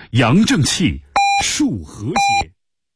扬正气，树和谐。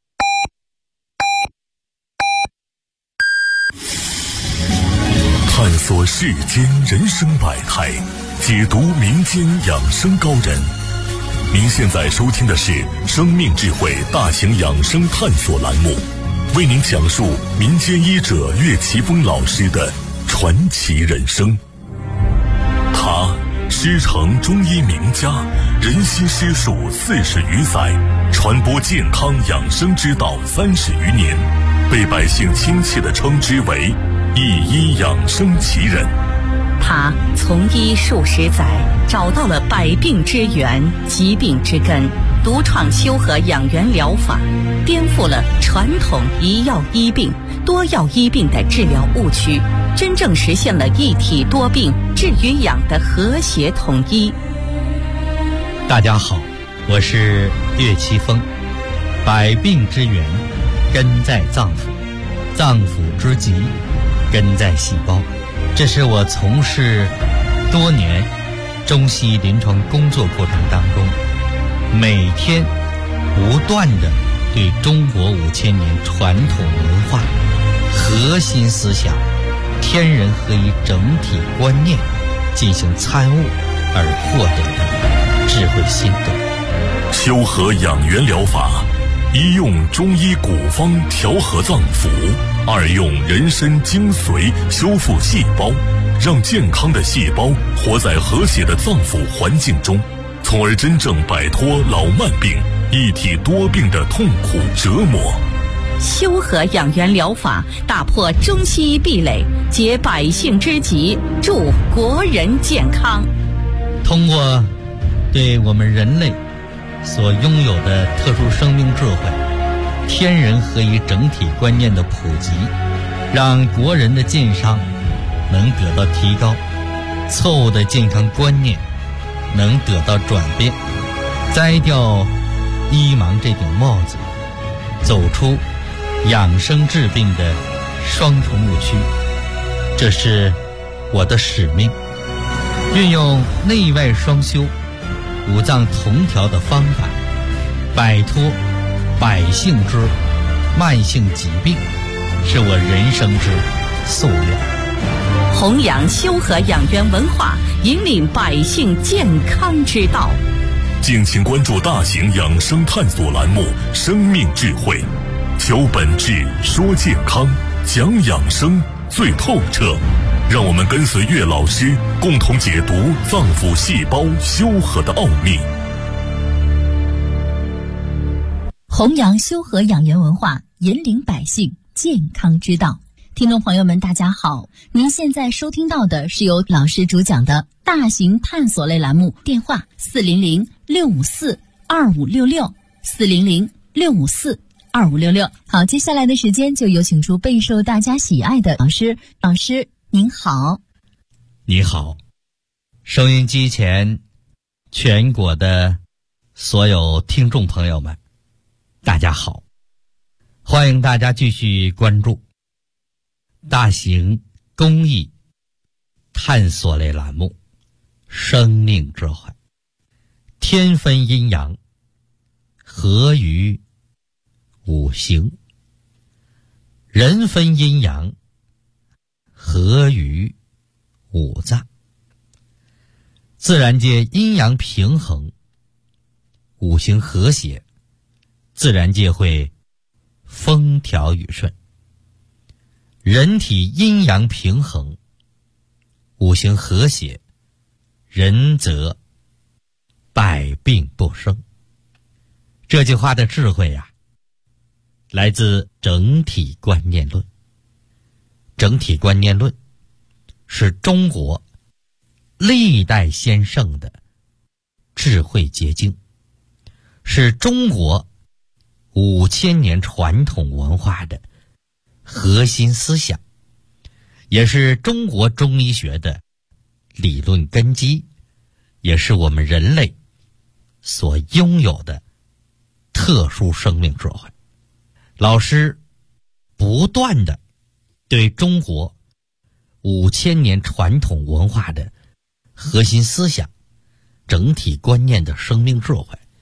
探索世间人生百态，解读民间养生高人。您现在收听的是生命智慧大型养生探索栏目，为您讲述民间医者岳奇峰老师的传奇人生。他师承中医名家，人心师术40余载，传播健康养生之道30余年，被百姓亲切地称之为一医养生奇人。 他从医数十载，找到了百病之源、疾病之根，独创修和养元疗法，颠覆了传统一药医病、多药医病的治疗误区，真正实现了一体多病治与养的和谐统一。 大家好，我是岳奇峰。百病之源根在脏腑，脏腑之疾根在细胞。这是我从事多年中西医临床工作过程当中，每天不断地对中国5000年传统文化核心思想天人合一整体观念进行参悟而获得的智慧心得。 修和养元疗法，一用中医古方调和脏腑，二用人参精髓修复细胞，让健康的细胞活在和谐的脏腑环境中，从而真正摆脱老慢病、一体多病的痛苦折磨。 修和养元疗法打破中西医壁垒，解百姓之急，助国人健康。 通过对我们人类所拥有的特殊生命智慧、天人合一整体观念的普及，让国人的健康能得到提高，错误的健康观念能得到转变，摘掉医盲这顶帽子，走出养生治病的双重误区。这是我的使命，运用内外双修、五脏同调的方法，摆脱百姓之慢性疾病，是我人生之夙愿。 弘扬修和养元文化，引领百姓健康之道。 敬请关注大型养生探索栏目《生命智慧》，求本质，说健康，讲养生最透彻。让我们跟随岳老师，共同解读脏腑细胞修和的奥秘。 弘扬修和养元文化，引领百姓健康之道。听众朋友们，大家好，您现在收听到的是由老师主讲的大型探索类栏目，电话400-654-2566，400-654-2566。好，接下来的时间就有请出备受大家喜爱的老师。老师您好。 你好，收音机前全国的所有听众朋友们，大家好，欢迎大家继续关注大型公益探索类栏目《生命智慧》。天分阴阳，合于五行；人分阴阳，合于五脏。自然界阴阳平衡，五行和谐，自然界会风调雨顺。人体阴阳平衡，五行和谐，人则百病不生。这句话的智慧啊，来自整体观念论。整体观念论是中国历代先圣的智慧结晶，是中国5000年传统文化的核心思想，也是中国中医学的理论根基，也是我们人类所拥有的特殊生命智慧。老师不断的对中国5000年传统文化的核心思想、整体观念的生命智慧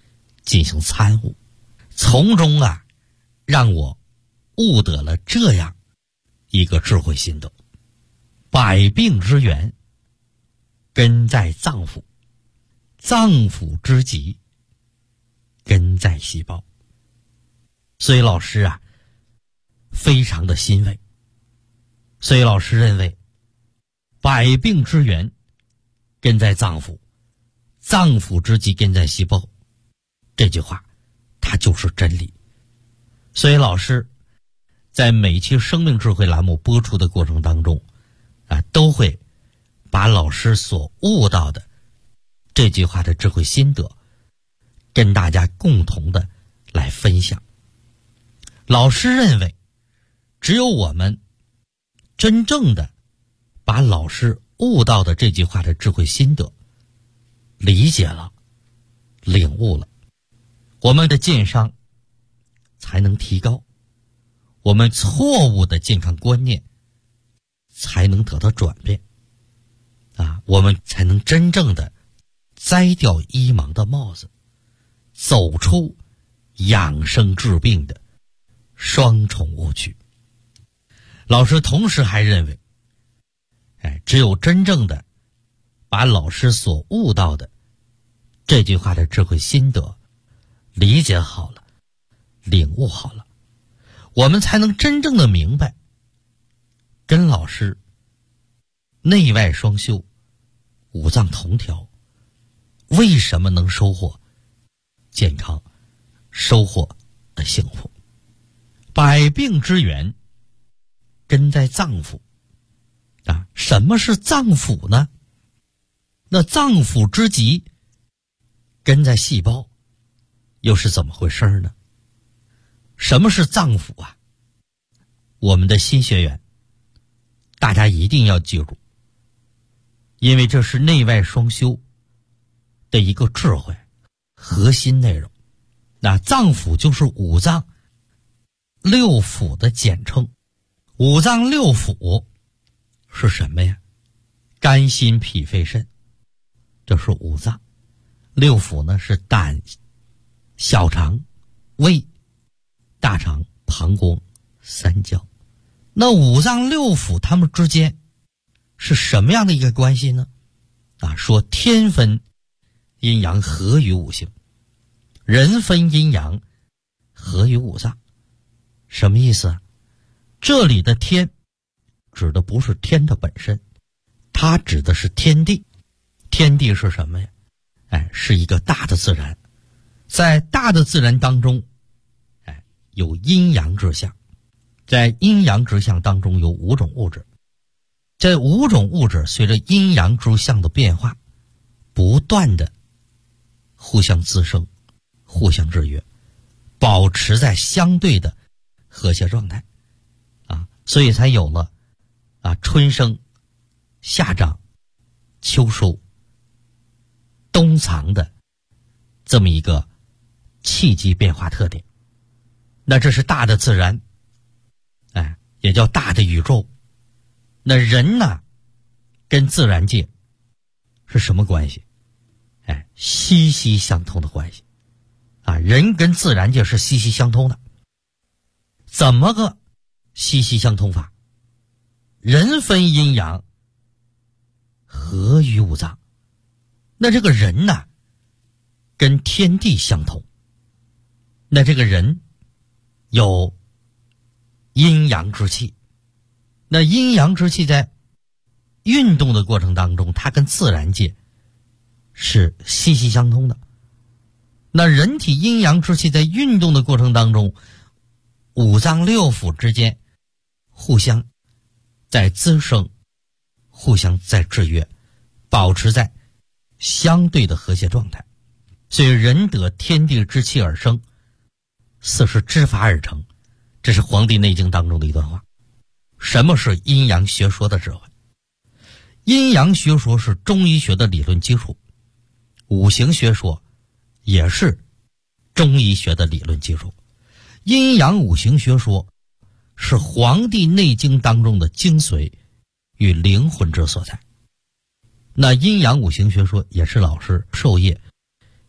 进行参悟，从中让我悟得了这样一个智慧心得：百病之源根在脏腑，脏腑之疾根在细胞。所以老师非常的欣慰。所以老师认为，百病之源根在脏腑，脏腑之疾根在细胞，这句话它就是真理。所以老师在每期生命智慧栏目播出的过程当中都会把老师所悟到的这句话的智慧心得跟大家共同的来分享。老师认为，只有我们真正的把老师悟到的这句话的智慧心得理解了、领悟了，我们的健商才能提高，我们错误的健康观念才能得到转变我们才能真正的摘掉医盲的帽子，走出养生治病的双重误区。老师同时还认为，只有真正的把老师所悟到的这句话的智慧心得理解好了、领悟好了，我们才能真正的明白，跟老师内外双修、五脏同调，为什么能收获健康、收获幸福。百病之源根在脏腑什么是脏腑呢？那脏腑之疾根在细胞，又是怎么回事呢？什么是脏腑我们的新学员大家一定要记住，因为这是内外双修的一个智慧核心内容。那脏腑就是五脏六腑的简称。五脏六腑是什么呀？肝心脾肺肾，这是五脏。六腑呢是胆、小肠、胃、大肠、膀胱、三焦。那五脏六腑它们之间是什么样的一个关系呢？说天分阴阳合于五行，人分阴阳合于五脏。什么意思这里的天指的不是天的本身，它指的是天地。天地是什么呀？是一个大的自然。在大的自然当中有阴阳之象，在阴阳之象当中有五种物质。这五种物质随着阴阳之象的变化不断的互相滋生、互相制约，保持在相对的和谐状态所以才有了春生、夏长、秋收、冬藏的这么一个气机变化特点。那这是大的自然也叫大的宇宙。那人呢跟自然界是什么关系？息息相通的关系人跟自然界是息息相通的。怎么个息息相通法？人分阴阳合于五脏。那这个人呢跟天地相同。那这个人有阴阳之气。那阴阳之气在运动的过程当中，它跟自然界是息息相通的。那人体阴阳之气在运动的过程当中，五脏六腑之间互相在滋生，互相在制约，保持在相对的和谐状态。所以人得天地之气而生，四时之法而成，这是《黄帝内经》当中的一段话。什么是阴阳学说的智慧？阴阳学说是中医学的理论基础，五行学说也是中医学的理论基础。阴阳五行学说是《黄帝内经》当中的精髓与灵魂之所在。那阴阳五行学说也是老师授业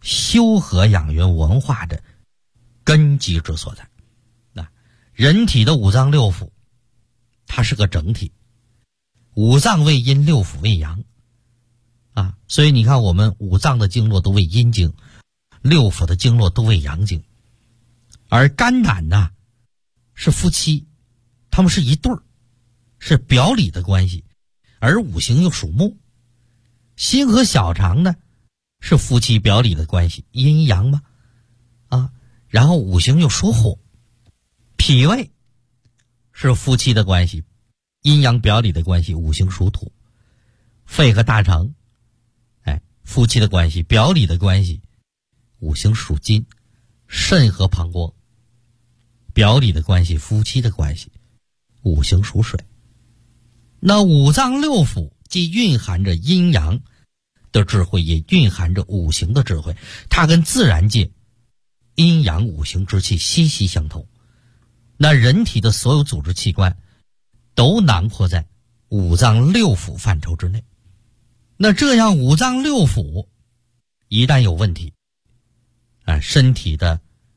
修和养元文化的根基之所在。人体的五脏六腑，它是个整体，五脏为阴，六腑为阳啊，所以你看我们五脏的经络都为阴经，六腑的经络都为阳经。而肝胆呢是夫妻，他们是一对儿，是表里的关系，而五行又属木。心和小肠呢是夫妻表里的关系，阴阳嘛啊，然后五行又属火。脾胃是夫妻的关系，阴阳表里的关系，五行属土。肺和大肠夫妻的关系，表里的关系，五行属金。肾和膀胱表里的关系，夫妻的关系，五行属水。那五脏六腑既蕴含着阴阳的智慧，也蕴含着五行的智慧，它跟自然界阴阳五行之气息息相通。那人体的所有组织器官都囊括在五脏六腑范畴之内。那这样五脏六腑一旦有问题，身体的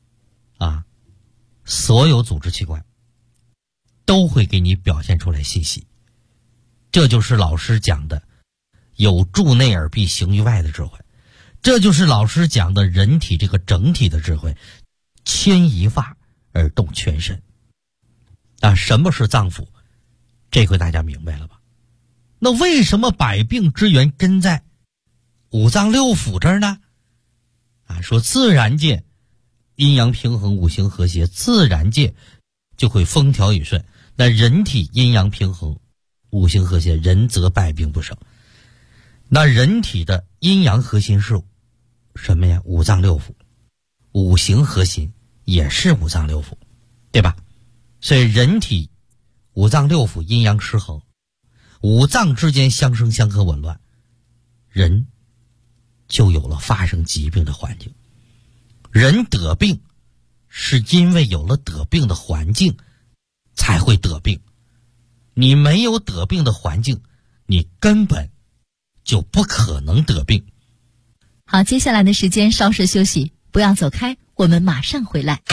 所有组织器官都会给你表现出来信息。这就是老师讲的有助内而必行于外的智慧，这就是老师讲的人体这个整体的智慧，牵一发而动全身。什么是脏腑？这回大家明白了吧？那为什么百病之源根在五脏六腑这儿呢？说自然界阴阳平衡，五行和谐，自然界就会风调雨顺。那人体阴阳平衡，五行和谐，人则百病不生。那人体的阴阳核心是什么呀？五脏六腑。五行核心也是五脏六腑，对吧？所以人体五脏六腑阴阳失衡，五脏之间相生相克紊乱，人就有了发生疾病的环境。人得病是因为有了得病的环境才会得病，你没有得病的环境，你根本就不可能得病。 好，接下来的时间稍事休息，不要走开，我们马上回来。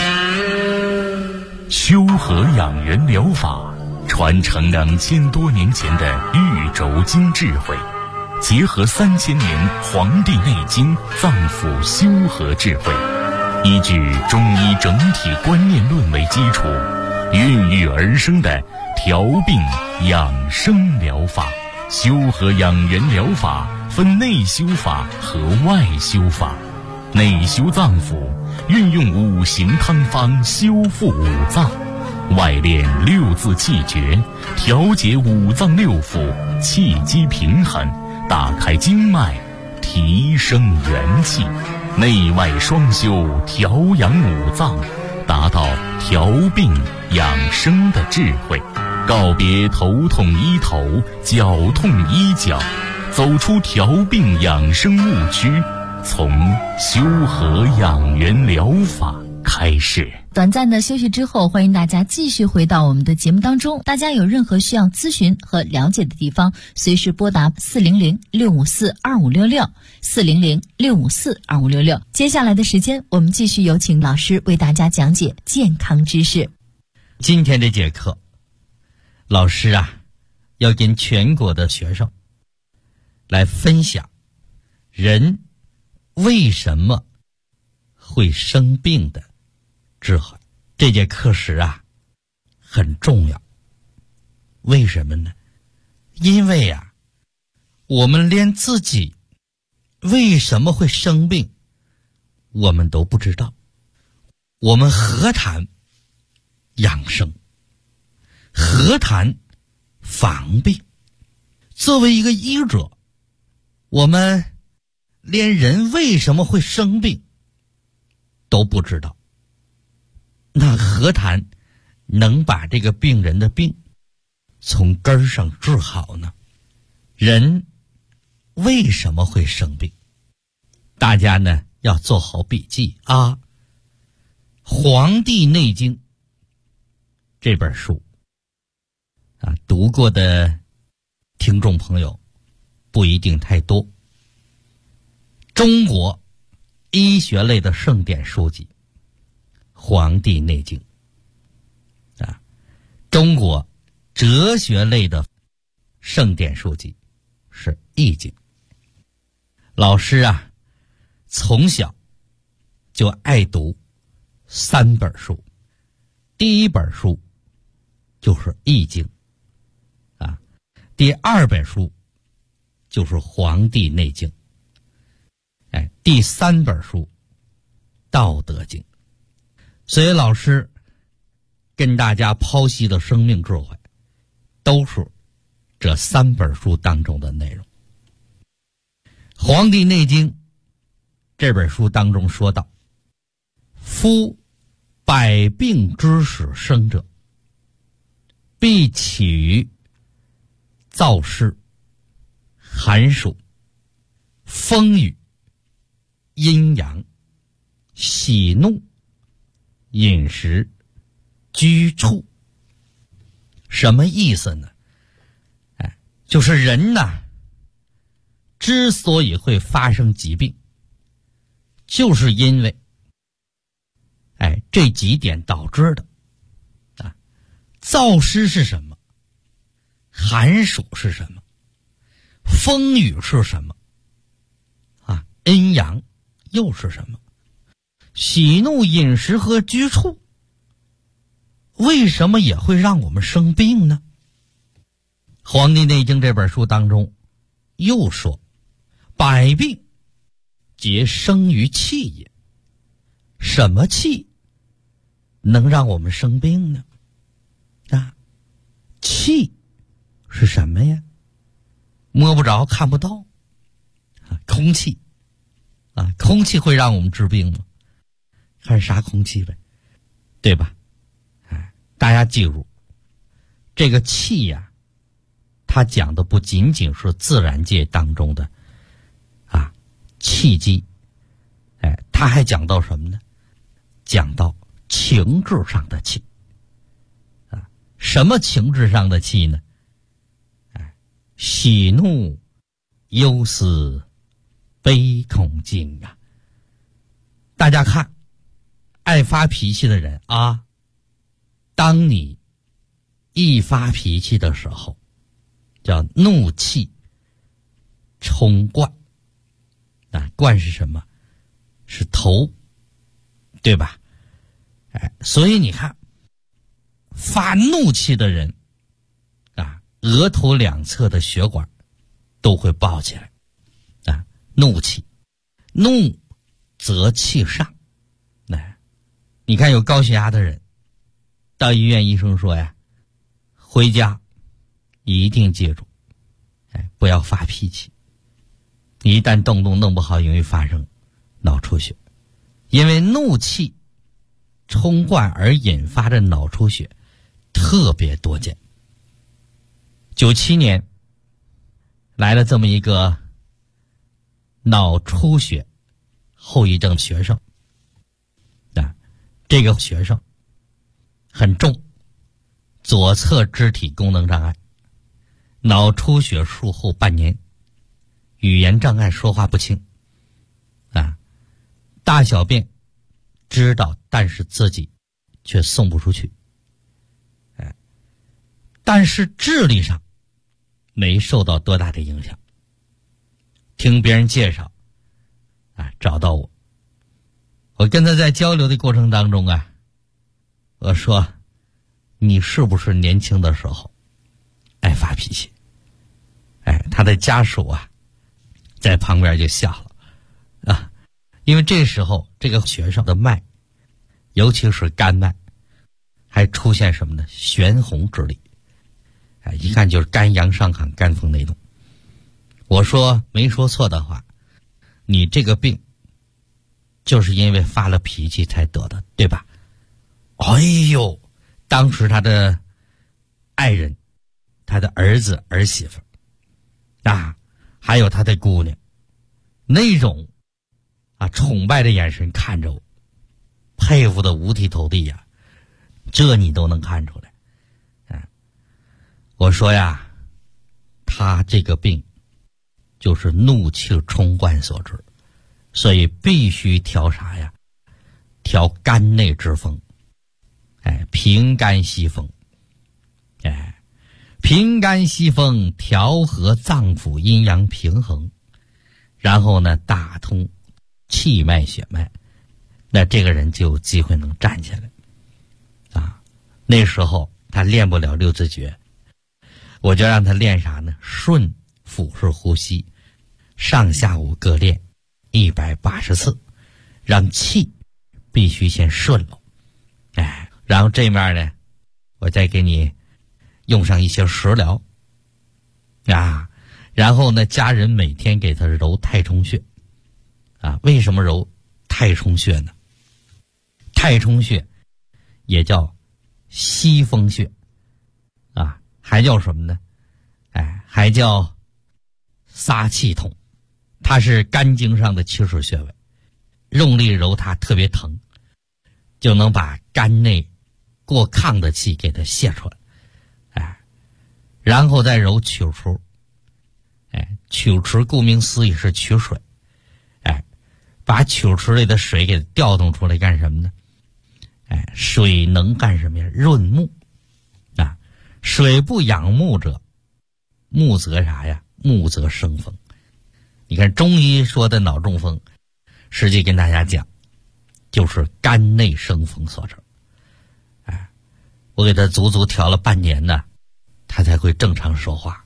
修和养元疗法传承2000多年前的玉轴经智慧，结合3000年《黄帝内经》脏腑修和智慧，依据中医整体观念论为基础，孕育而生的调病养生疗法。修和养元疗法分内修法和外修法。内修脏腑，运用五行汤方修复五脏；外练六字气诀，调节五脏六腑，气机平衡，打开经脉，提升元气。内外双修，调养五脏，达到调病养生的智慧。告别头痛医头，脚痛医脚，走出调病养生误区，从修和养元疗法开始。 短暂的休息之后，欢迎大家继续回到我们的节目当中。大家有任何需要咨询和了解的地方，随时拨打400-654-2566 400-654-2566。接下来的时间，我们继续有请老师为大家讲解健康知识。 今天这节课，老师要跟全国的学生来分享人为什么会生病的智慧。这节课时很重要。为什么呢？因为我们连自己为什么会生病我们都不知道，我们何谈养生，何谈防病？作为一个医者，我们连人为什么会生病都不知道，那何谈能把这个病人的病从根儿上治好呢？人为什么会生病？大家呢要做好笔记《黄帝内经》这本书读过的听众朋友不一定太多。中国医学类的圣典书籍《黄帝内经》啊，中国哲学类的圣典书籍是《易经》。老师啊，从小就爱读3本书，第一本书就是《易经》啊，第2本书就是《黄帝内经》，第3本书《道德经》。所以老师跟大家剖析的生命智慧，都是这3本书当中的内容。《黄帝内经》这本书当中说道：夫百病之始生者，必起于燥湿、寒暑、风雨、阴阳、喜怒、饮食、居处。什么意思呢？就是人呐，之所以会发生疾病，就是因为这几点导致的啊。燥湿是什么？寒暑是什么？风雨是什么？啊，阴阳又是什么？喜怒饮食和居处为什么也会让我们生病呢？《黄帝内经》这本书当中又说：百病皆生于气也。什么气能让我们生病呢？啊，气是什么呀？摸不着看不到啊，空气啊，空气会让我们治病吗？看啥空气呗，对吧？大家记住，这个气呀，它讲的不仅仅是自然界当中的气机，它还讲到什么呢？讲到情志上的气啊。什么情志上的气呢？喜怒忧思悲恐惊啊。大家看，爱发脾气的人啊，当你一发脾气的时候，叫怒气冲冠。冠是什么？是头，对吧？所以你看，发怒气的人额头两侧的血管都会爆起来怒气，怒则气上。你看有高血压的人到医院，医生说呀，回家一定记住不要发脾气，你一旦动弄不好，容易发生脑出血。因为怒气冲冠而引发的脑出血特别多见。97年来了这么一个脑出血后遗症学生这个学生很重，左侧肢体功能障碍，脑出血术后半年，语言障碍，说话不清大小便知道，但是自己却送不出去。但是智力上没受到多大的影响。听别人介绍找到我，我跟他在交流的过程当中我说，你是不是年轻的时候爱发脾气？他的家属在旁边就笑了因为这时候这个学生的脉，尤其是肝脉，还出现什么呢？悬红之力一看就是肝阳上亢，肝风内动。我说没说错的话，你这个病就是因为发了脾气才得的，对吧？哎呦，当时他的爱人，他的儿子儿媳妇还有他的姑娘，那种崇拜的眼神看着我，佩服的五体投地这你都能看出来。我说他这个病就是怒气冲冠所致所以必须调啥呀？调肝内之风，平肝息风，平肝息风，调和脏腑阴阳平衡，然后呢，打通气脉血脉，那这个人就有机会能站起来啊。那时候他练不了六字诀，我就让他练啥呢？顺腹式呼吸，上下午各练180次，让气必须先顺了，然后这面呢，我再给你用上一些食疗啊，然后呢，家人每天给他揉太冲穴啊。为什么揉太冲穴呢？太冲穴也叫息风穴啊，还叫什么呢？还叫撒气筒，它是肝经上的起始穴位，用力揉它特别疼，就能把肝内过亢的气给它泄出来，然后再揉曲池，曲池顾名思义是取水，把曲池里的水给调动出来干什么呢？水能干什么呀？润木啊，水不养木者，木则啥呀？木则生风。你看中医说的脑中风，实际跟大家讲，就是肝内生风所致。我给他足足调了半年呢，他才会正常说话。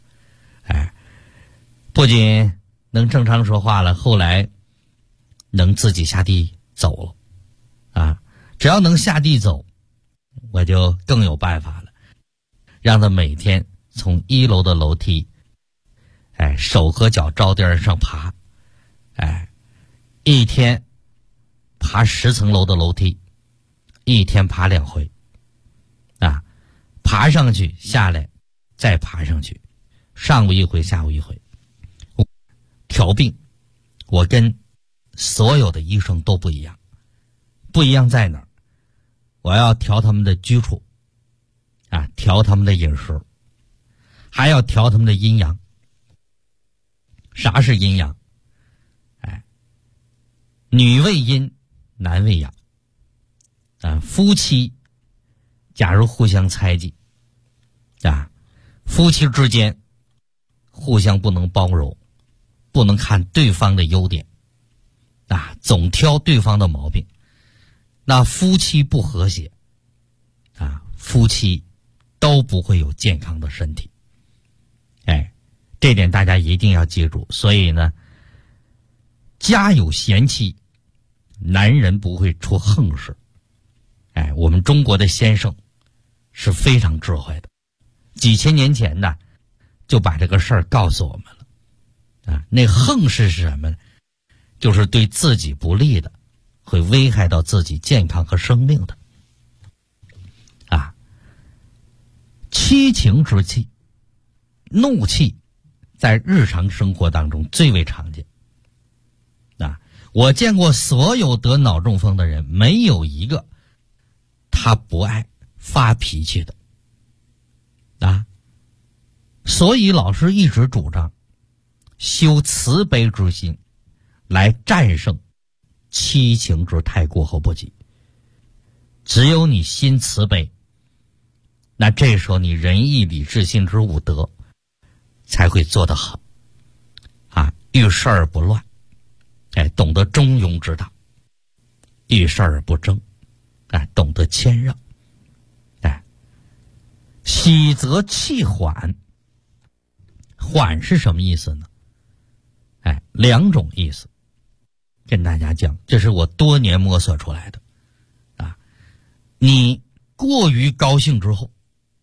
不仅能正常说话了，后来能自己下地走了啊。只要能下地走，我就更有办法了，让他每天从1楼的楼梯手和脚着地上爬，一天爬10层楼的楼梯，一天爬2回啊，爬上去下来再爬上去，上午一回下午一回。调病我跟所有的医生都不一样，不一样在哪儿？我要调他们的居处啊，调他们的饮食，还要调他们的阴阳。啥是阴阳？女为阴，男为阳啊。夫妻假如互相猜忌啊，夫妻之间互相不能包容，不能看对方的优点啊，总挑对方的毛病，那夫妻不和谐啊，夫妻都不会有健康的身体。这点大家一定要记住。所以呢，家有贤妻，男人不会出横事。我们中国的先生是非常智慧的，几千年前呢就把这个事儿告诉我们了啊。那横事是什么呢？就是对自己不利的，会危害到自己健康和生命的啊。七情之气，怒气在日常生活当中最为常见啊。我见过所有得脑中风的人，没有一个他不爱发脾气的啊。所以老师一直主张修慈悲之心，来战胜七情之太过和不及。只有你心慈悲，那这时候你仁义礼智信之五德才会做得好啊。遇事而不乱，懂得中庸之道；遇事而不争，懂得谦让。喜则气缓，缓是什么意思呢？两种意思，跟大家讲，这是我多年摸索出来的啊。你过于高兴之后，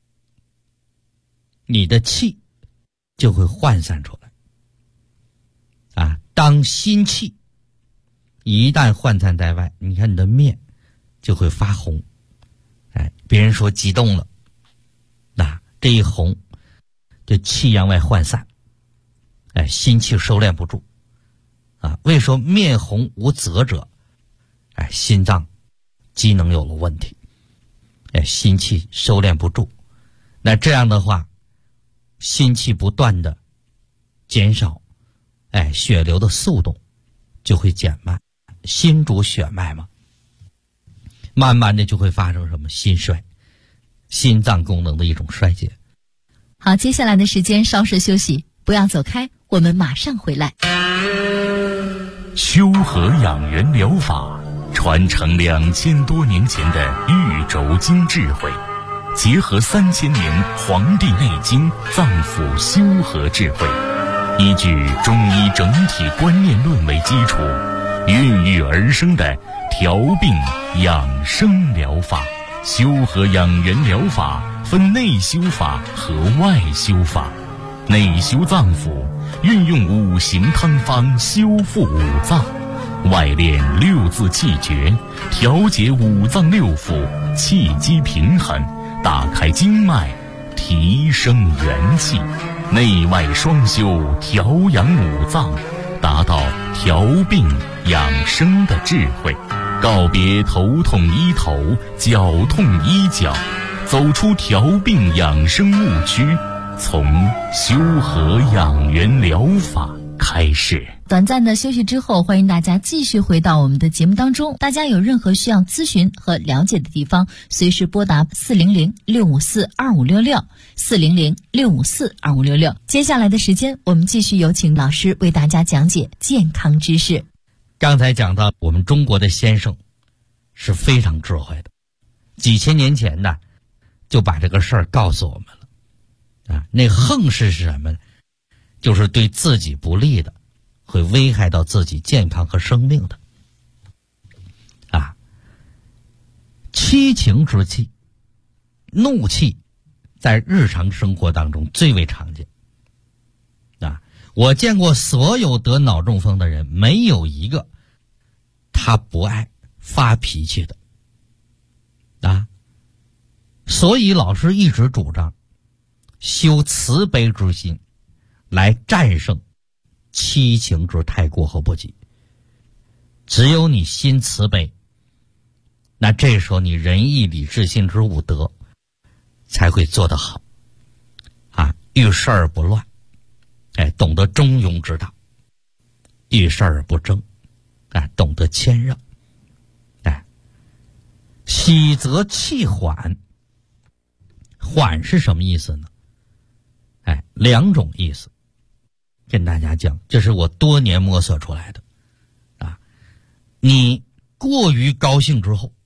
你的气就会涣散出来啊。当心气一旦涣散在外，你看你的面就会发红，别人说激动了，这一红就气阳外涣散，心气收敛不住啊。为什么面红无泽者？心脏机能有了问题，心气收敛不住。那这样的话，心气不断的减少，血流的速度， 就会减慢，心主血脉嘛，慢慢的就会发生什么心衰，心脏功能的一种衰竭。 好，接下来的时间稍事休息，不要走开，我们马上回来。 修和养元疗法传承2000多年前的玉轴经智慧，结合3000年《黄帝内经》脏腑修和智慧，依据中医整体观念论为基础，孕育而生的调病养生疗法。修和养元疗法分内修法和外修法。内修脏腑，运用5行汤方修复5脏；外练6字气诀，调节5脏6腑，气机平衡，打开经脉，提升元气。内外双修，调养5脏，达到调病养生的智慧。告别头痛医头，脚痛医脚，走出调病养生误区，从修和养元疗法开始。 短暂的休息之后，欢迎大家继续回到我们的节目当中。大家有任何需要咨询和了解的地方，随时拨打400-654-2566 400-654-2566。接下来的时间，我们继续有请老师为大家讲解健康知识。 刚才讲到我们中国的先生是非常智慧的，几千年前呢就把这个事儿告诉我们了啊。那横是什么呢？就是对自己不利的，会危害到自己健康和生命的啊。七情之气，怒气在日常生活当中最为常见啊。我见过所有得脑中风的人，没有一个他不爱发脾气的啊。所以老师一直主张修慈悲之心，来战胜七情之太过和不及。只有你心慈悲，那这时候你仁义礼智信之5德才会做得好啊。遇事而不乱，懂得中庸之道；遇事而不争，懂得谦让。喜则气缓，缓是什么意思呢？2种意思跟大家讲，这是我多年摸索出来的啊。你过于高兴之后，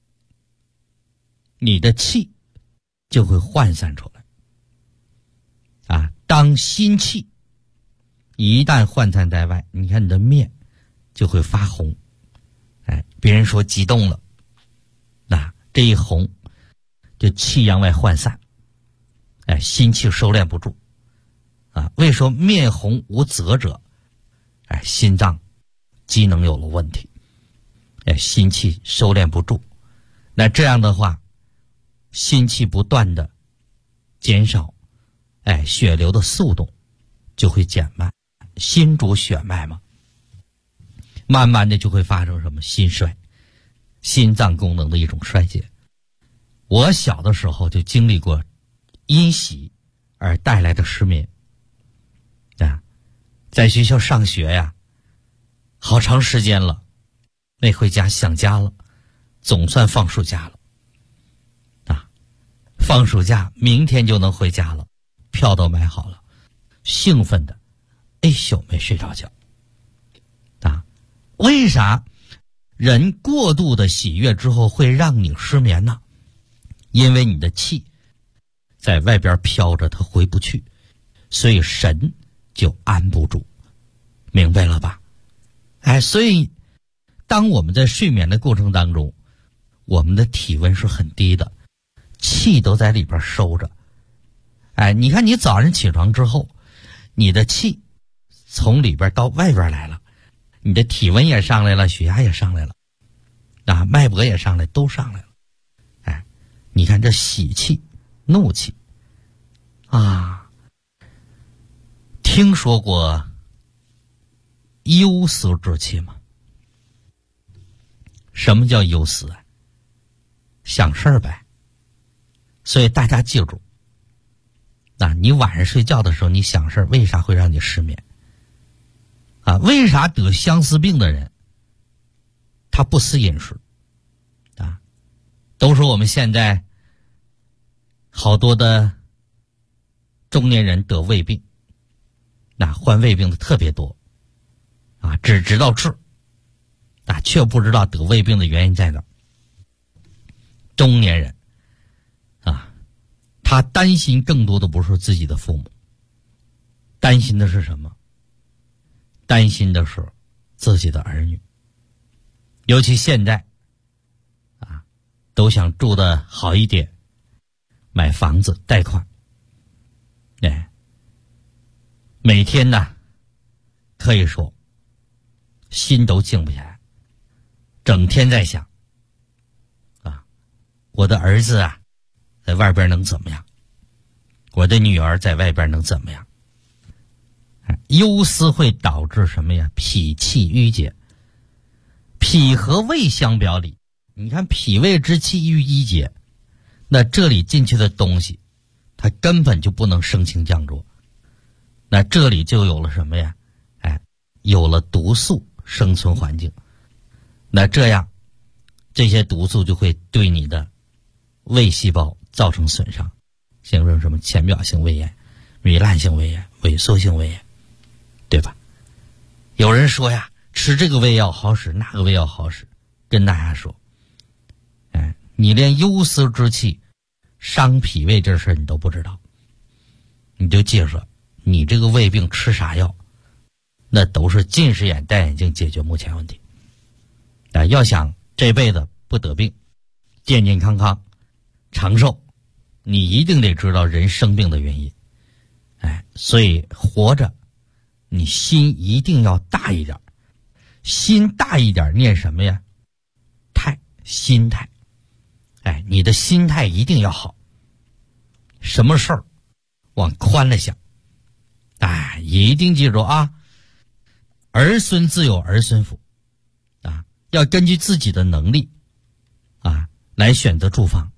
你的气就会涣散出来啊。当心气一旦涣散在外，你看你的面就会发红，别人说激动了，这一红就气阳外涣散，心气收敛不住啊。为说面红无泽者，心脏机能有了问题，心气收敛不住。那这样的话，心气不断的减少，血流的速度就会减慢，心主血脉嘛，慢慢的就会发生什么心衰，心脏功能的一种衰竭。我小的时候就经历过因喜而带来的失眠啊，在学校上学呀，好长时间了，没回家，想家了，总算放暑假了啊，放暑假明天就能回家了，票都买好了，兴奋的一宿没睡着觉啊。为啥人过度的喜悦之后会让你失眠呢？因为你的气在外边飘着，它回不去，所以神就安不住，明白了吧？所以当我们在睡眠的过程当中，我们的体温是很低的，气都在里边收着。你看你早上起床之后，你的气从里边到外边来了，你的体温也上来了，血压也上来了啊，脉搏也上来，都上来了。你看这喜气怒气啊，听说过忧思之气吗？什么叫忧思啊？想事儿呗。所以大家记住你晚上睡觉的时候你想事儿，为啥会让你失眠为啥得相思病的人他不思饮食啊？都说我们现在好多的中年人得胃病，患胃病的特别多啊，只知道治啊，却不知道得胃病的原因在哪儿。中年人啊，他担心更多的不是自己的父母，担心的是什么？担心的是自己的儿女。尤其现在啊，都想住得好一点，买房子贷款，每天呢可以说心都静不下来，整天在想啊，我的儿子啊在外边能怎么样，我的女儿在外边能怎么样。忧思会导致什么呀？脾气郁结。脾和胃相表里，你看脾胃之气郁结，那这里进去的东西它根本就不能升清降浊，那这里就有了什么呀？有了毒素生存环境，那这样这些毒素就会对你的胃细胞造成损伤，形成什么浅表性胃炎、糜烂性胃炎、萎缩性胃炎，对吧？有人说呀，吃这个胃药好使，那个胃药好使，跟大家说，你连忧思之气伤脾胃这事你都不知道，你就记住，你这个胃病吃啥药，那都是近视眼戴眼镜解决目前问题。要想这辈子不得病，健健康康长寿，你一定得知道人生病的原因。所以活着你心一定要大一点，心大一点念什么呀？心态。你的心态一定要好，什么事儿往宽了想。一定记住啊，儿孙自有儿孙福啊，要根据自己的能力啊来选择住房。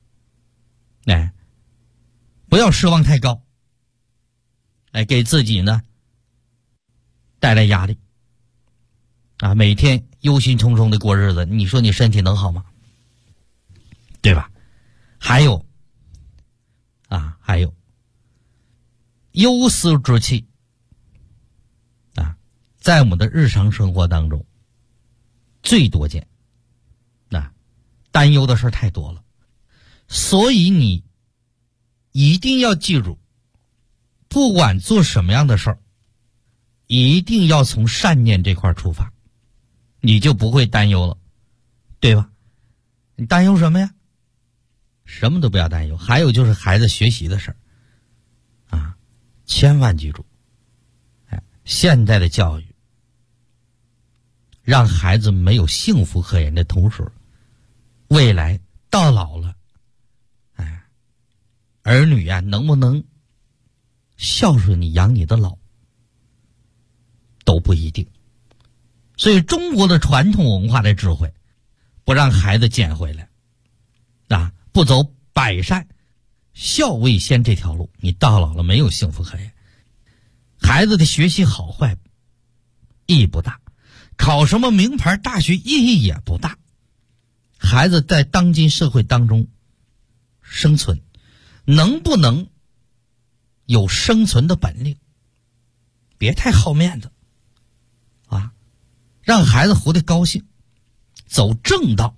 不要奢望太高，给自己呢带来压力啊，每天忧心忡忡的过日子，你说你身体能好吗？对吧？还有忧思之气啊，在我们的日常生活当中最多见。担忧的事太多了，所以你一定要记住，不管做什么样的事儿，一定要从善念这块出发，你就不会担忧了，对吧？你担忧什么呀？什么都不要担忧。还有就是孩子学习的事儿啊，千万记住，现在的教育让孩子没有幸福可言的同时，未来到老了，儿女呀能不能孝顺你养你的老都不一定。所以中国的传统文化的智慧，不让孩子捡回来不走百善孝为先这条路，你到老了没有幸福可言。孩子的学习好坏意义不大，考什么名牌大学意义也不大。孩子在当今社会当中生存，能不能有生存的本领，别太好面子让孩子活得高兴，走正道，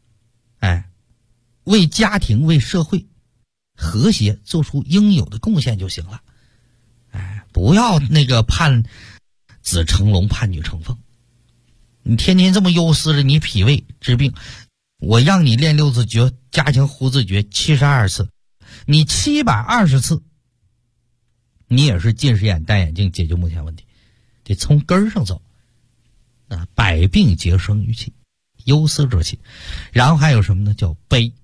为家庭为社会和谐做出应有的贡献就行了。不要那个盼子成龙盼女成凤，你天天这么忧思着你脾胃治病，我让你练六字诀加强呼字诀72次，你720次你也是近视眼戴眼镜解决目前问题，得从根儿上走。百病皆生于气，忧思之气。然后还有什么呢？叫悲。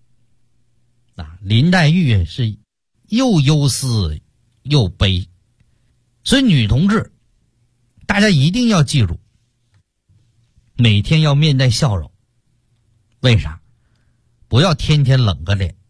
林黛玉是又忧思又悲，所以女同志大家一定要记住，每天要面带笑容。为啥？不要天天冷个脸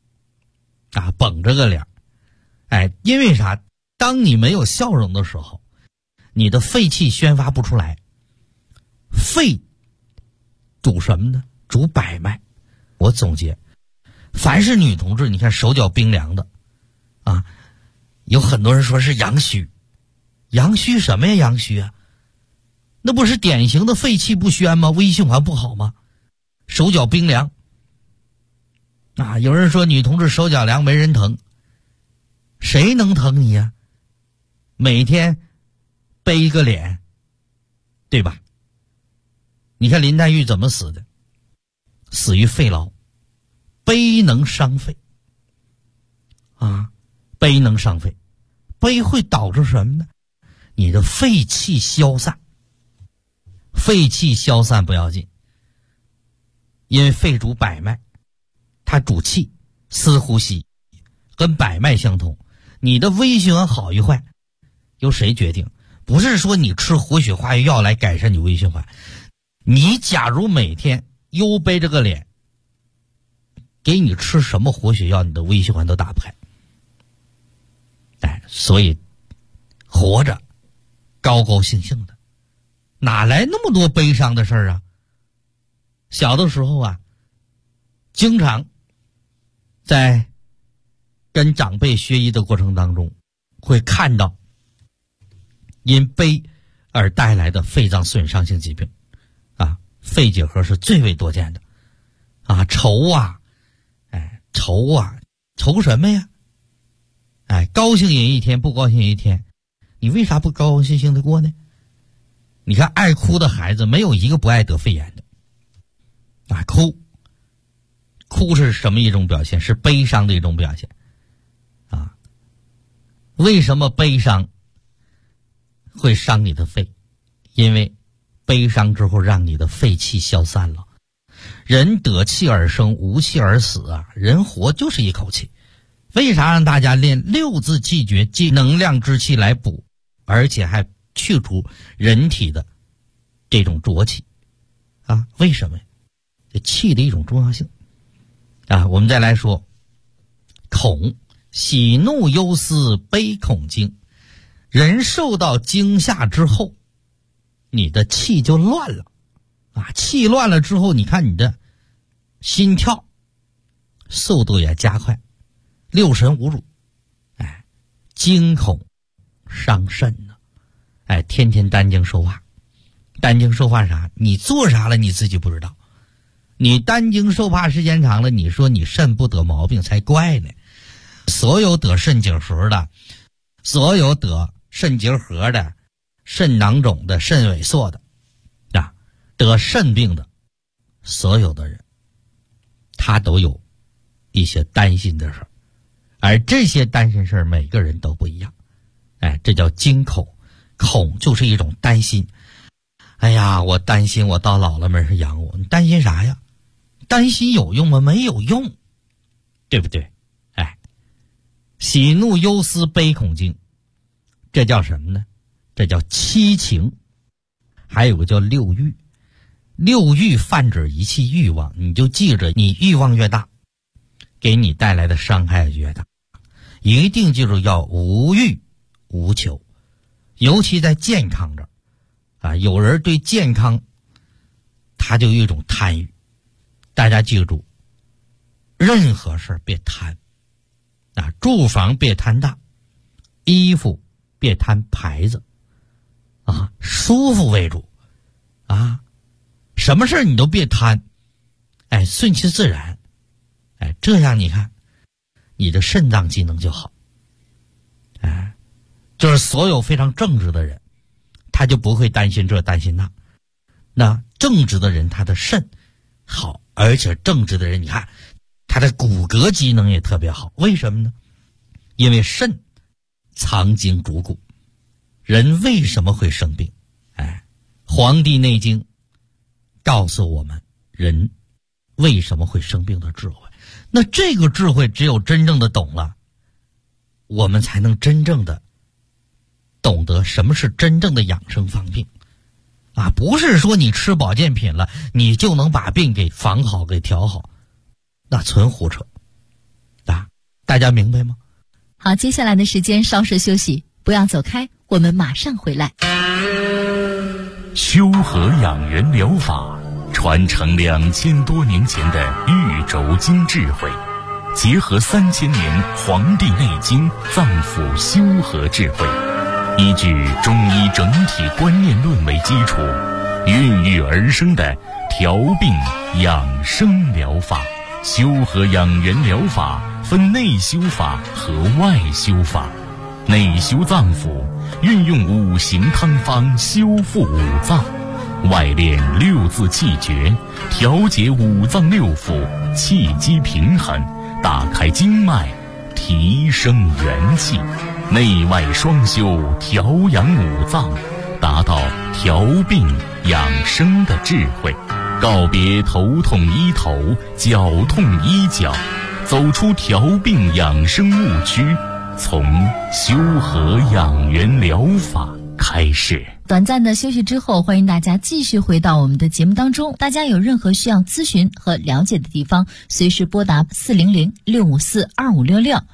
绷着个脸。因为啥？当你没有笑容的时候， 你的肺气宣发不出来。肺主什么呢？主百脉。我总结，凡是女同志，你看手脚冰凉的啊，有很多人说是阳虚。阳虚什么呀？阳虚啊，那不是典型的肺气不宣吗？微循环不好吗？手脚冰凉啊，有人说女同志手脚凉没人疼，谁能疼你呀？每天背一个脸，对吧？你看林黛玉怎么死的？死于肺痨，悲能伤肺啊，悲能伤肺，悲会导致什么呢？你的肺气消散。肺气消散不要紧，因为肺主百脉，它主气，司呼吸，跟百脉相通。你的微循环好与坏由谁决定？不是说你吃活血化瘀药来改善你微循环，你假如每天又背着个脸，给你吃什么活血药，你的微循环都打不开。所以活着高高兴兴的，哪来那么多悲伤的事儿啊？小的时候啊，经常在跟长辈学医的过程当中，会看到因悲而带来的肺脏损伤性疾病啊，肺结核是最为多见的啊。愁啊，愁什么呀？高兴也一天，不高兴也一天，你为啥不高高兴兴的过呢？你看爱哭的孩子没有一个不爱得肺炎的啊。哭是什么一种表现？是悲伤的一种表现啊。为什么悲伤会伤你的肺？因为悲伤之后让你的肺气消散了。人得气而生，无气而死啊！人活就是一口气。为啥让大家练六字气诀，借能量之气来补，而且还去除人体的这种浊气啊？为什么呀？这气的一种重要性啊！我们再来说恐，喜怒忧思悲恐惊。人受到惊吓之后，你的气就乱了啊！气乱了之后，你看你的心跳速度也加快，六神无主，惊恐伤肾呢。天天担惊受怕。担惊受怕啥？你做啥了你自己不知道。你担惊受怕时间长了，你说你肾不得毛病才怪呢。所有得肾结核的，所有得肾结核的，肾囊肿的，肾萎缩的啊，得肾病的所有的人，他都有一些担心的事儿，而这些担心事儿每个人都不一样。这叫惊恐。恐就是一种担心。哎呀，我担心我到老了没人养我。你担心啥呀？担心有用吗？没有用，对不对？喜怒忧思悲恐惊，这叫什么呢？这叫七情。还有个叫六欲。六欲泛指一切欲望，你就记着，你欲望越大，给你带来的伤害越大。一定记住要无欲无求，尤其在健康这儿啊，有人对健康他就有一种贪欲。大家记住，任何事儿别贪啊，住房别贪大，衣服别贪牌子啊，舒服为主啊，什么事儿你都别贪，顺其自然，这样你看你的肾脏机能就好。就是所有非常正直的人，他就不会担心这担心那。那正直的人他的肾好，而且正直的人你看他的骨骼机能也特别好。为什么呢？因为肾藏精主骨。人为什么会生病？黄帝内经告诉我们人为什么会生病的智慧。那这个智慧只有真正的懂了，我们才能真正的懂得什么是真正的养生防病啊！不是说你吃保健品了你就能把病给防好给调好，那纯胡扯啊！大家明白吗？ 好，接下来的时间稍事休息， 不要走开，我们马上回来。 修和养元疗法传承2000多年前的玉轴经智慧，结合3000年《黄帝内经》脏腑修和智慧，依据中医整体观念论为基础，孕育而生的调病养生疗法。修和养元疗法分内修法和外修法。内修脏腑，运用5行汤方修复五脏；外练6字气诀，调节五脏六腑，气机平衡，打开经脉，提升元气。内外双修，调养五脏，达到调病养生的智慧。告别头痛医头，脚痛医脚，走出调病养生误区，从修和养元疗法开始。 短暂的休息之后，欢迎大家继续回到我们的节目当中。大家有任何需要咨询和了解的地方，随时拨打400-654-2566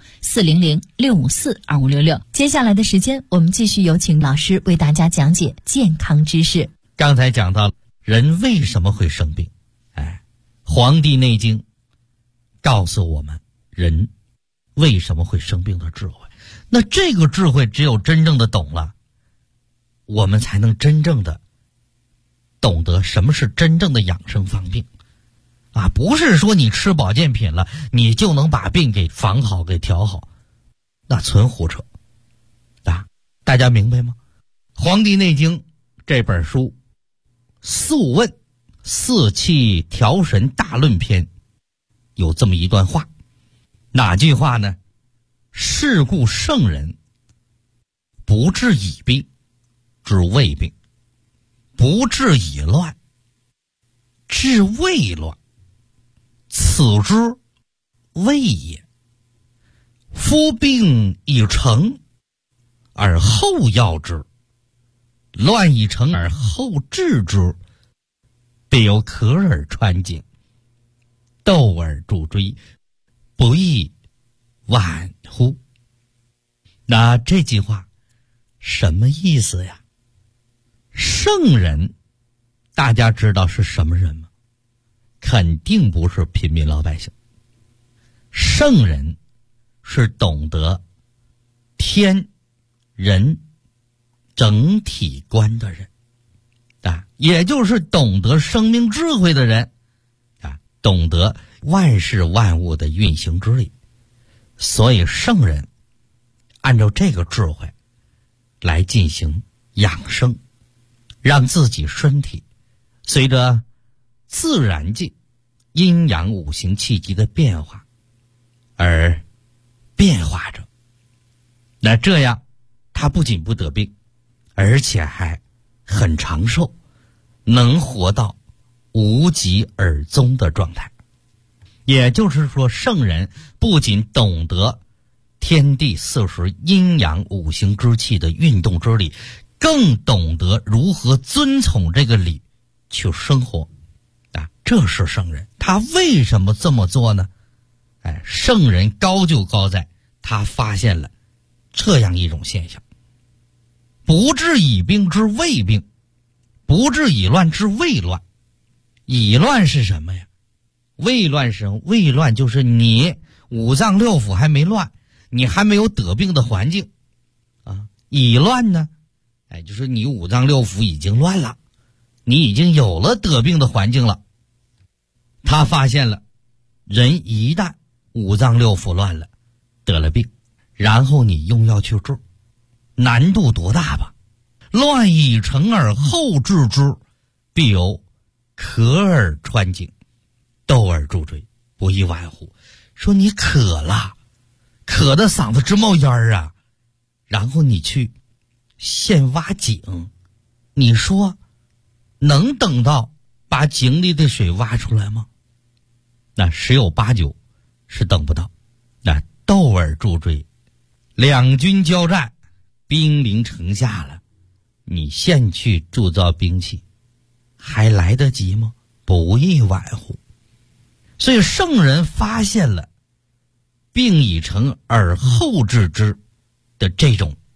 400-654-2566。接下来的时间，我们继续有请老师为大家讲解健康知识。 刚才讲到人为什么会生病，《黄帝内经》告诉我们人为什么会生病的智慧。那这个智慧只有真正的懂了，我们才能真正的懂得什么是真正的养生防病不是说你吃保健品了你就能把病给防好给调好，那纯胡扯大家明白吗？黄帝内经这本书素问四气调神大论篇有这么一段话，哪句话呢？是故圣人不治已病治未病，不治已乱治未乱，此之谓也。夫病已成而后药之，乱已成而后治之，必有可耳穿颈，窦耳柱椎，不亦晚乎？那这句话什么意思呀？圣人大家知道是什么人吗？肯定不是平民老百姓。圣人是懂得天人整体观的人也就是懂得生命智慧的人懂得万事万物的运行之理。所以圣人按照这个智慧来进行养生，让自己身体随着自然界阴阳五行气机的变化而变化着。那这样他不仅不得病，而且还很长寿，能活到无疾而终的状态。也就是说，圣人不仅懂得天地40阴阳五行之气的运动之理，更懂得如何遵从这个理去生活这是圣人。他为什么这么做呢？圣人高就高在他发现了这样一种现象：不治已病之未病，不治已乱之未乱。已乱是什么呀？未乱是什么？未乱就是你五脏六腑还没乱，你还没有得病的环境已乱呢就是你五脏六腑已经乱了，你已经有了得病的环境了。他发现了人一旦五脏六腑乱了，得了病，然后你用药去治，难度多大吧？乱已成而后治之，必有可耳穿颈，窦耳柱椎，不亦晚乎？说你渴了，渴的嗓子直冒烟然后你去现挖井，你说能等到把井里的水挖出来吗？那十有八九是等不到。那窦耳柱椎，两军交战，兵临城下了，你现去铸造兵器还来得及吗？不亦晚乎。所以圣人发现了病已成而后治之的这种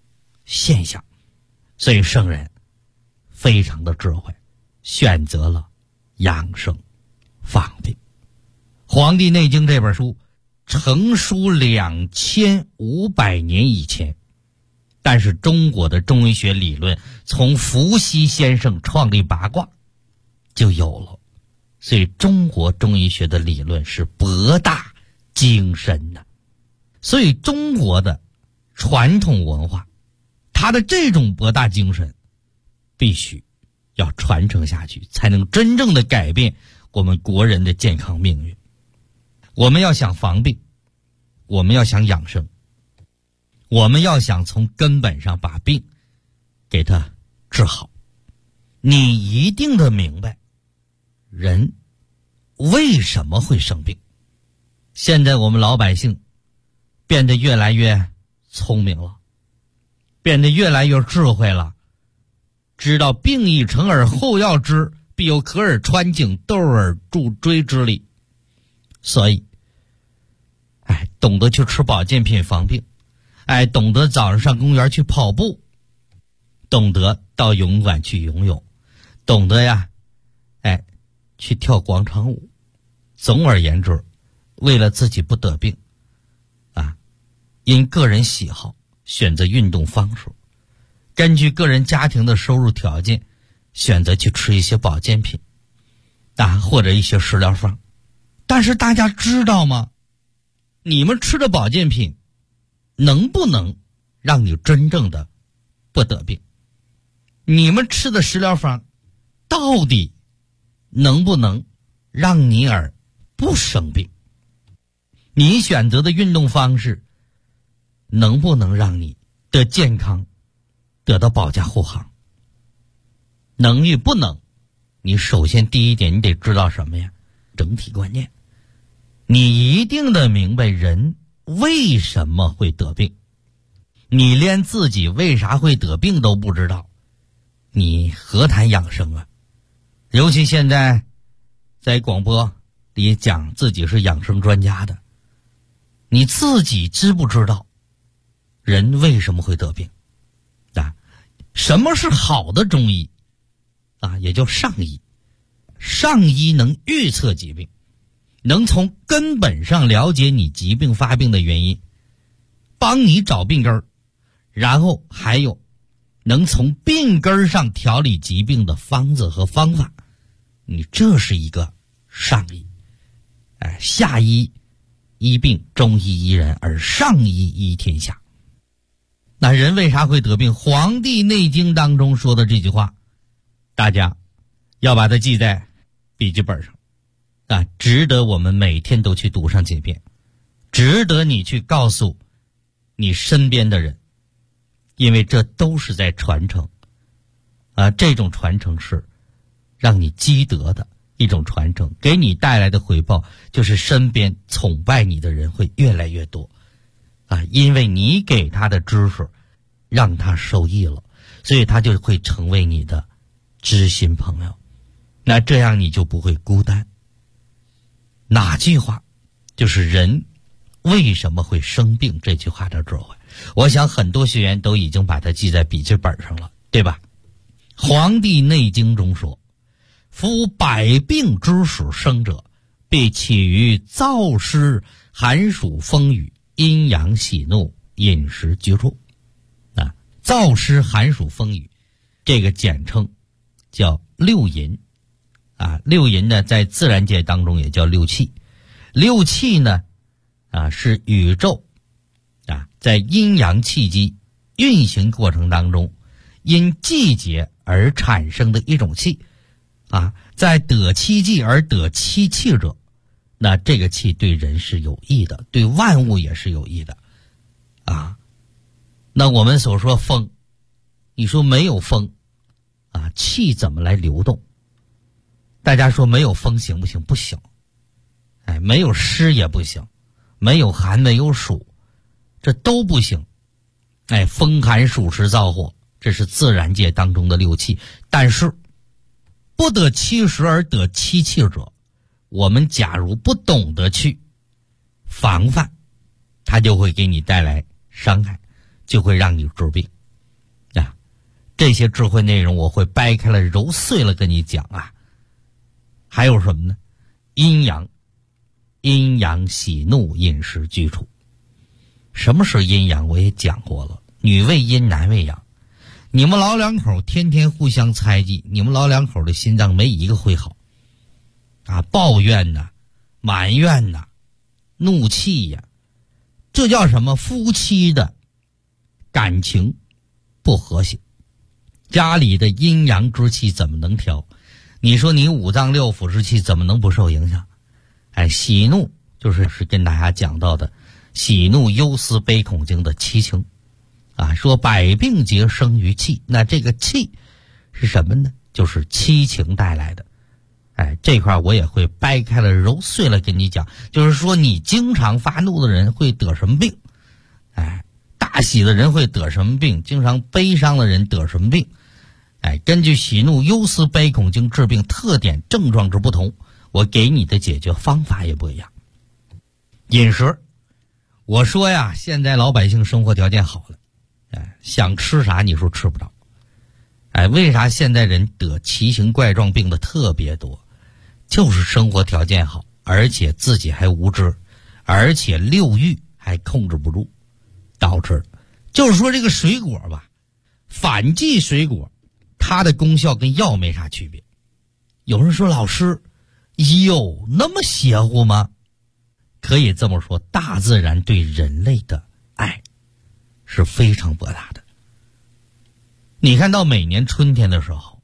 现象。所以圣人非常的智慧，选择了养生防病。《黄帝内经》这本书成书2500年以前，但是中国的中医学理论从伏羲先生创立八卦就有了，所以中国中医学的理论是博大精深的。所以中国的传统文化，它的这种博大精深必须要传承下去，才能真正的改变我们国人的健康命运。我们要想防病，我们要想养生，我们要想从根本上把病给它治好，你一定得明白人为什么会生病。现在我们老百姓变得越来越聪明了，变得越来越智慧了，知道病已成而后要之，必有可而穿井，斗而助锥之理。所以懂得去吃保健品防病，懂得早上上公园去跑步，懂得到游泳馆去游泳，懂得去跳广场舞。总而言之，为了自己不得病因个人喜好选择运动方式，根据个人家庭的收入条件选择去吃一些保健品或者一些食疗方。但是大家知道吗？你们吃的保健品能不能让你真正的不得病？你们吃的食疗方到底能不能让你而不生病？你选择的运动方式能不能让你的健康得到保驾护航？能与不能，你首先第一点你得知道什么呀？整体观念。你一定得明白人为什么会得病。你连自己为啥会得病都不知道，你何谈养生啊？尤其现在在广播里讲自己是养生专家的，你自己知不知道人为什么会得病什么是好的中医也叫上医。上医能预测疾病，能从根本上了解你疾病发病的原因，帮你找病根儿，然后还有能从病根上调理疾病的方子和方法。你这是一个上医。下医医病，中医医人，而上医医天下。那人为啥会得病？《黄帝内经》当中说的这句话，大家要把它记在笔记本上值得我们每天都去读上几遍，值得你去告诉你身边的人，因为这都是在传承这种传承是让你积德的一种传承，给你带来的回报就是身边崇拜你的人会越来越多因为你给他的知识让他受益了，所以他就会成为你的知心朋友。那这样你就不会孤单。哪句话？就是人为什么会生病这句话的智慧。我想很多学员都已经把它记在笔记本上了，对吧？《黄帝内经》中说，夫百病之始生者，必起于燥湿寒暑风雨阴阳喜怒饮食居住燥湿寒暑风雨这个简称叫六淫六淫呢在自然界当中也叫六气。六气呢是宇宙在阴阳气机运行过程当中因季节而产生的一种气在得其季而得其气者，那这个气对人是有益的，对万物也是有益的那我们所说风，你说没有风气怎么来流动？大家说没有风行不行？不行。没有湿也不行，没有寒没有暑，这都不行。风寒暑湿燥火，这是自然界当中的六气。但是不得其时而得其气者，我们假如不懂得去防范，它就会给你带来伤害，就会让你治病这些智慧内容我会掰开了揉碎了跟你讲啊。还有什么呢？阴阳喜怒饮食居处。什么是阴阳我也讲过了，女为阴男为阳。你们老两口天天互相猜忌，你们老两口的心脏没一个会好啊，抱怨呐，埋怨呐，怒气呀，这叫什么？夫妻的感情不和谐，家里的阴阳之气怎么能调？你说你五脏六腑之气怎么能不受影响？喜怒就是跟大家讲到的喜怒忧思悲恐惊的七情啊，说百病皆生于气，那这个气是什么呢？就是七情带来的。这块我也会掰开了揉碎了跟你讲，就是说你经常发怒的人会得什么病，大喜的人会得什么病，经常悲伤的人得什么病。根据喜怒忧思悲恐惊治病特点症状之不同，我给你的解决方法也不一样。饮食，我说呀，现在老百姓生活条件好了，想吃啥你说吃不着。为啥现在人得奇形怪状病的特别多？就是生活条件好，而且自己还无知，而且六欲还控制不住导致的。就是说这个水果吧，反季水果它的功效跟药没啥区别。有人说老师有那么邪乎吗？可以这么说，大自然对人类的爱是非常博大的。你看到每年春天的时候，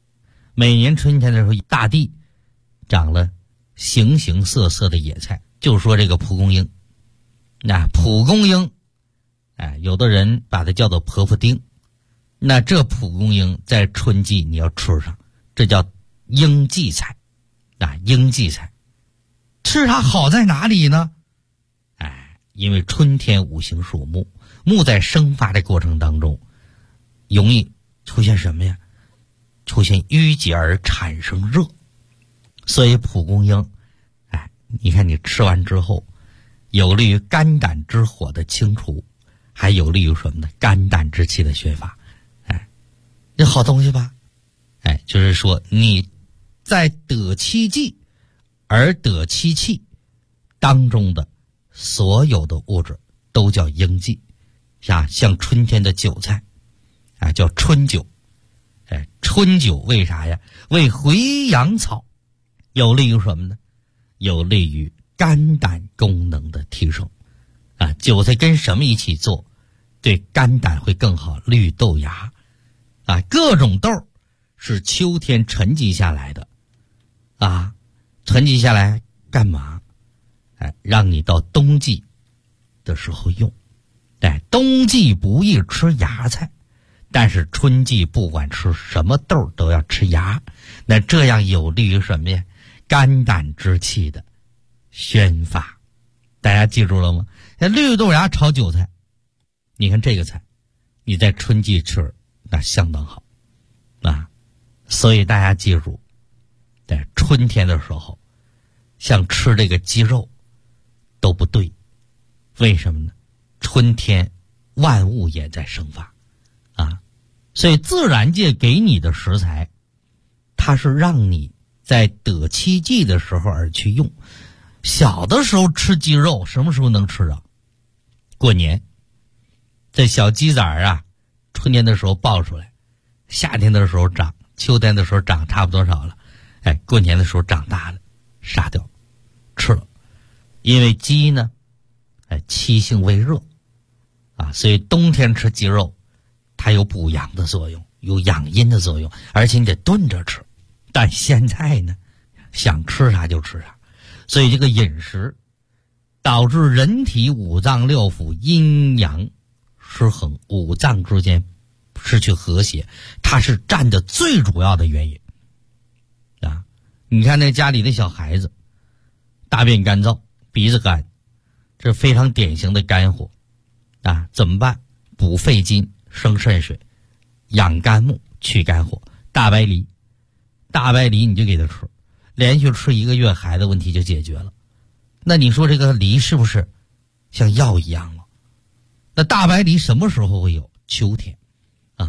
大地长了形形色色的野菜，就说这个蒲公英。那蒲公英有的人把它叫做婆婆丁，那这蒲公英在春季你要吃上，这叫应季菜。应季菜吃它好在哪里呢？因为春天五行属木，木在生发的过程当中容易出现什么呀？出现淤结而产生热。所以蒲公英你看你吃完之后有利于肝胆之火的清除，还有利于什么呢？肝胆之气的宣发。这好东西吧？就是说你在得七季而得七气当中的所有的物质都叫应季。像春天的韭菜叫春韭。春韭为啥呀？为回阳草，有利于什么呢？有利于肝胆功能的提升。韭菜跟什么一起做对肝胆会更好？绿豆芽各种豆是秋天沉积下来的沉积下来干嘛？让你到冬季的时候用。冬季不宜吃芽菜，但是春季不管吃什么豆都要吃芽，那这样有利于什么呀？肝胆之气的宣发。大家记住了吗？绿豆芽炒韭菜，你看这个菜你在春季吃那相当好所以大家记住，在春天的时候像吃这个鸡肉都不对。为什么呢？春天万物也在生发所以自然界给你的食材，它是让你在得七季的时候而去用。小的时候吃鸡肉什么时候能吃啊？过年，这小鸡崽春天的时候抱出来，夏天的时候长，秋天的时候长差不多少了，过年的时候长大了，杀掉吃了。因为鸡呢七性为热所以冬天吃鸡肉它有补阳的作用，有养阴的作用，而且你得炖着吃。但现在呢，想吃啥就吃啥，所以这个饮食导致人体五脏六腑阴阳失衡，五脏之间失去和谐，它是占的最主要的原因你看那家里的小孩子大便干燥，鼻子干，这非常典型的肝火怎么办？补肺金，生肾水，养肝木，去肝火。大白梨你就给他吃，连续吃1个月，孩子问题就解决了。那你说这个梨是不是像药一样了？那大白梨什么时候会有？秋天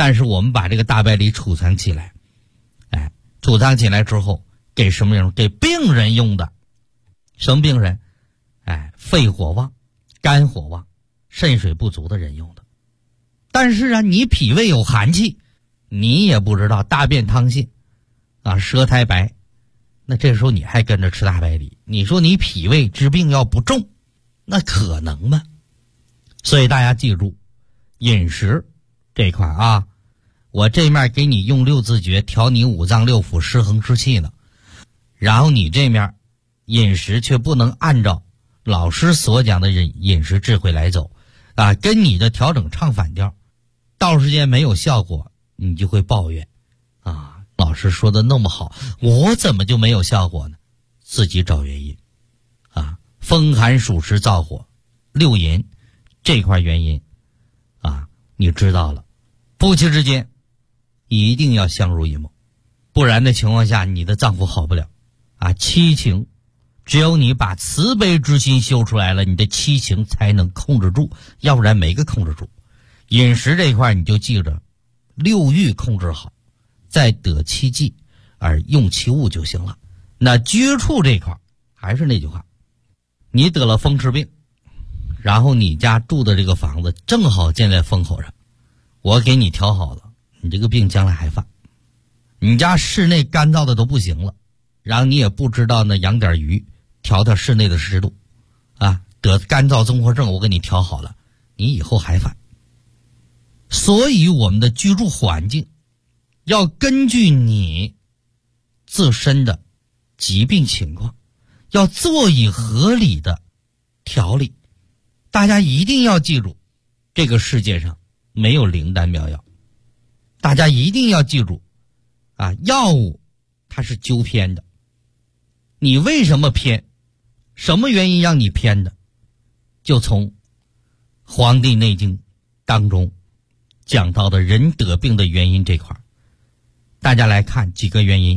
但是我们把这个大白梨储藏起来，储藏起来之后给什么人？给病人用的。什么病人？肺火旺、肝火旺、肾水不足的人用的。但是你脾胃有寒气，你也不知道，大便溏泻舌苔白，那这时候你还跟着吃大白梨，你说你脾胃之病要不重，那可能吗？所以大家记住，饮食这块我这面给你用六字诀调你五脏六腑失衡之气呢，然后你这面饮食却不能按照老师所讲的饮食智慧来走跟你的调整唱反调，到时间没有效果，你就会抱怨老师说的那么好，我怎么就没有效果呢？自己找原因风寒暑湿燥火六淫这块原因你知道了，夫妻之间一定要相濡以沫，不然的情况下你的丈夫好不了七情只有你把慈悲之心修出来了，你的七情才能控制住，要不然没个控制住。饮食这一块你就记着，六欲控制好，再得其剂而用其物就行了。那居处这块还是那句话，你得了风湿病，然后你家住的这个房子正好建在风口上，我给你调好了，你这个病将来还犯。你家室内干燥的都不行了，然后你也不知道养点鱼调室内的湿度得干燥综合症，我给你调好了，你以后还犯。所以我们的居住环境要根据你自身的疾病情况，要做以合理的调理。大家一定要记住，这个世界上没有灵丹妙药，大家一定要记住药物它是纠偏的。你为什么偏？什么原因让你偏的？就从《黄帝内经》当中讲到的人得病的原因这块，大家来看几个原因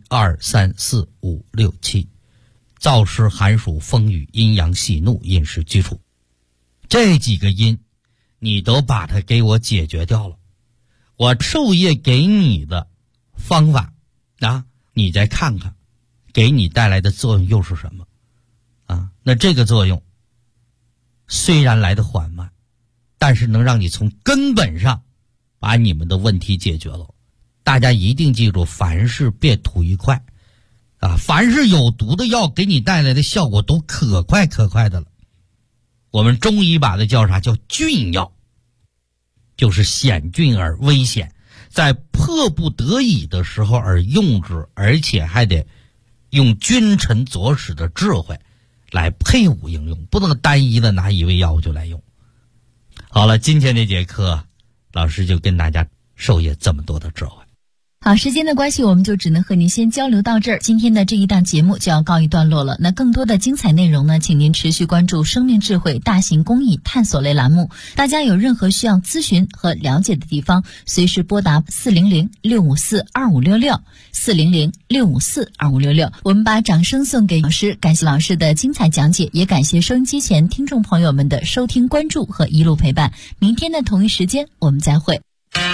：1、2、3、4、5、6、7，燥湿寒暑风雨阴阳喜怒饮食居处，这几个因你都把它给我解决掉了。我授业给你的方法你再看看给你带来的作用又是什么那这个作用虽然来得缓慢，但是能让你从根本上把你们的问题解决了。大家一定记住，凡事别图一快凡是有毒的药给你带来的效果都可快的了。我们中医把它叫啥？叫峻药，就是险峻而危险，在迫不得已的时候而用之，而且还得用君臣佐使的智慧来配伍应用，不能单一的拿一味药物就来用。好了，今天这节课老师就跟大家授业这么多的智慧。 好，时间的关系，我们就只能和您先交流到这儿。今天的这一档节目就要告一段落了。那更多的精彩内容呢，请您持续关注生命智慧大型公益探索类栏目。大家有任何需要咨询和了解的地方，随时拨打400-654-2566 400-654-2566。我们把掌声送给老师，感谢老师的精彩讲解，也感谢收音机前听众朋友们的收听关注和一路陪伴。明天的同一时间我们再会。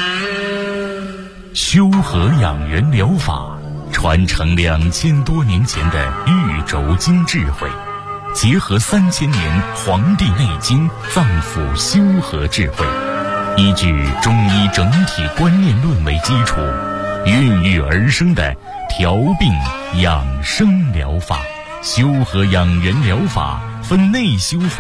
修和养元疗法传承2000多年前的玉轴经智慧，结合3000年《黄帝内经》脏腑修和智慧，依据中医整体观念论为基础，孕育而生的调病养生疗法。修和养元疗法分内修法